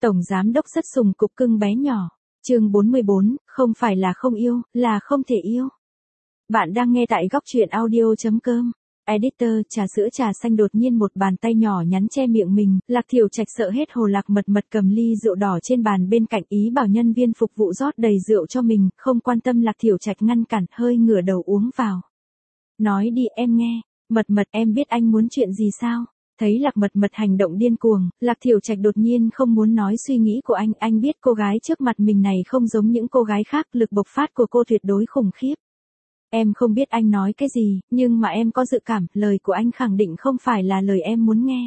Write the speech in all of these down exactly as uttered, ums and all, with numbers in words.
Tổng giám đốc rất sùng cục cưng bé nhỏ. Chương bốn mươi bốn, không phải là không yêu, là không thể yêu. Bạn đang nghe tại góc truyện audio chấm com. Editor, trà sữa trà xanh. Đột nhiên một bàn tay nhỏ nhắn che miệng mình, Lạc Thiều Trạch sợ hết hồn. Lạc Mật Mật cầm ly rượu đỏ trên bàn bên cạnh, ý bảo nhân viên phục vụ rót đầy rượu cho mình, không quan tâm Lạc Thiều Trạch ngăn cản, hơi ngửa đầu uống vào. Nói đi, em nghe. Mật Mật, em biết anh muốn chuyện gì sao? Thấy Lạc Mật Mật hành động điên cuồng, Lạc Thiều Trạch đột nhiên không muốn nói suy nghĩ của anh. Anh biết cô gái trước mặt mình này không giống những cô gái khác, lực bộc phát của cô tuyệt đối khủng khiếp. Em không biết anh nói cái gì, nhưng mà em có dự cảm, lời của anh khẳng định không phải là lời em muốn nghe.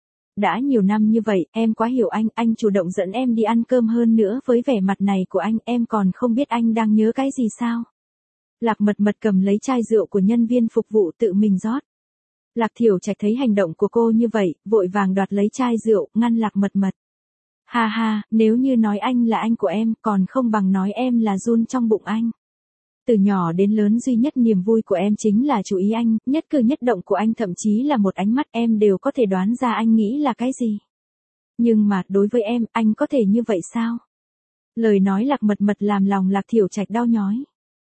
Đã nhiều năm như vậy, em quá hiểu anh, anh chủ động dẫn em đi ăn cơm, hơn nữa với vẻ mặt này của anh, em còn không biết anh đang nhớ cái gì sao? Lạc Mật Mật cầm lấy chai rượu của nhân viên phục vụ tự mình rót. Lạc Thiều Trạch thấy hành động của cô như vậy, vội vàng đoạt lấy chai rượu, ngăn Lạc Mật Mật. Ha ha, nếu như nói anh là anh của em, còn không bằng nói em là giun trong bụng anh. Từ nhỏ đến lớn duy nhất niềm vui của em chính là chú ý anh, nhất cử nhất động của anh, thậm chí là một ánh mắt em đều có thể đoán ra anh nghĩ là cái gì. Nhưng mà, đối với em, anh có thể như vậy sao? Lời nói Lạc Mật Mật làm lòng Lạc Thiều Trạch đau nhói.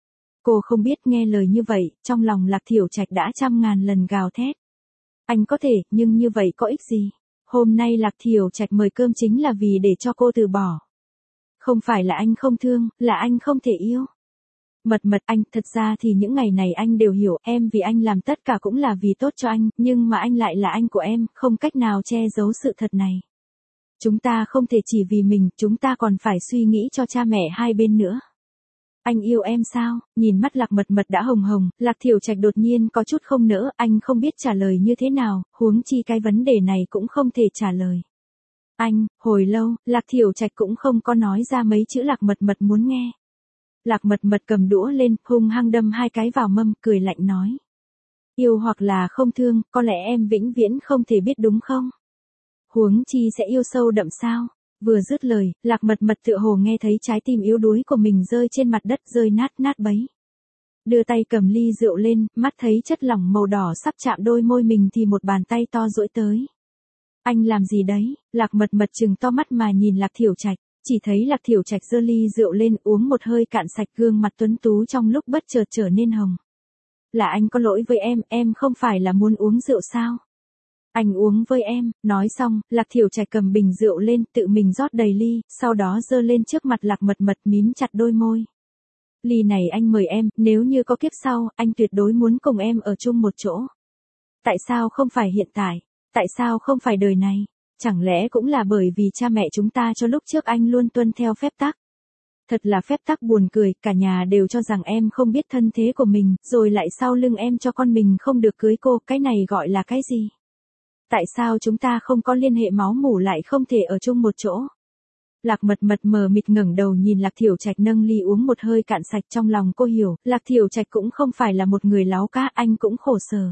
Cô không biết nghe lời như vậy, trong lòng Lạc Thiều Trạch đã trăm ngàn lần gào thét. Anh có thể, nhưng như vậy có ích gì? Hôm nay Lạc Thiều Trạch mời cơm chính là vì để cho cô từ bỏ. Không phải là anh không thương, là anh không thể yêu. Mật Mật, anh, thật ra thì những ngày này anh đều hiểu, em vì anh làm tất cả cũng là vì tốt cho anh, nhưng mà anh lại là anh của em, không cách nào che giấu sự thật này. Chúng ta không thể chỉ vì mình, chúng ta còn phải suy nghĩ cho cha mẹ hai bên nữa. Anh yêu em sao? Nhìn mắt Lạc Mật Mật đã hồng hồng, Lạc Thiều Trạch đột nhiên có chút không nỡ, anh không biết trả lời như thế nào, huống chi cái vấn đề này cũng không thể trả lời. Anh, hồi lâu, Lạc Thiều Trạch cũng không có nói ra mấy chữ Lạc Mật Mật muốn nghe. Lạc Mật Mật cầm đũa lên, hung hăng đâm hai cái vào mâm, cười lạnh nói. Yêu hoặc là không thương, có lẽ em vĩnh viễn không thể biết đúng không? Huống chi sẽ yêu sâu đậm sao? Vừa dứt lời, Lạc Mật Mật tựa hồ nghe thấy trái tim yếu đuối của mình rơi trên mặt đất, rơi nát nát bấy. Đưa tay cầm ly rượu lên, mắt thấy chất lỏng màu đỏ sắp chạm đôi môi mình thì một bàn tay to duỗi tới. Anh làm gì đấy? Lạc Mật Mật trừng to mắt mà nhìn Lạc Thiều Trạch, chỉ thấy Lạc Thiều Trạch giơ ly rượu lên, uống một hơi cạn sạch, gương mặt tuấn tú trong lúc bất chợt trở nên hồng. Là anh có lỗi với em, em không phải là muốn uống rượu sao? Anh uống với em. Nói xong, Lạc Thiều Trạch cầm bình rượu lên, tự mình rót đầy ly, sau đó giơ lên trước mặt Lạc Mật Mật, mím chặt đôi môi. Ly này anh mời em, nếu như có kiếp sau, anh tuyệt đối muốn cùng em ở chung một chỗ. Tại sao không phải hiện tại? Tại sao không phải đời này? Chẳng lẽ cũng là bởi vì cha mẹ chúng ta cho lúc trước anh luôn tuân theo phép tắc? Thật là phép tắc buồn cười, cả nhà đều cho rằng em không biết thân thế của mình, rồi lại sau lưng em cho con mình không được cưới cô, cái này gọi là cái gì? Tại sao chúng ta không có liên hệ máu mủ lại không thể ở chung một chỗ? Lạc Mật Mật mờ mịt ngẩng đầu nhìn Lạc Thiều Trạch nâng ly uống một hơi cạn sạch, trong lòng cô hiểu, Lạc Thiều Trạch cũng không phải là một người láo cá, anh cũng khổ sở.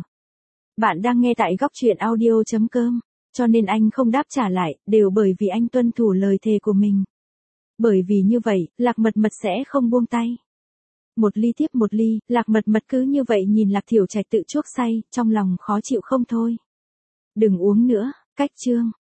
Bạn đang nghe tại góc truyện audio chấm com, cho nên anh không đáp trả lại, đều bởi vì anh tuân thủ lời thề của mình. Bởi vì như vậy, Lạc Mật Mật sẽ không buông tay. Một ly tiếp một ly, Lạc Mật Mật cứ như vậy nhìn Lạc Thiều Trạch tự chuốc say, trong lòng khó chịu không thôi. Đừng uống nữa, cách chương.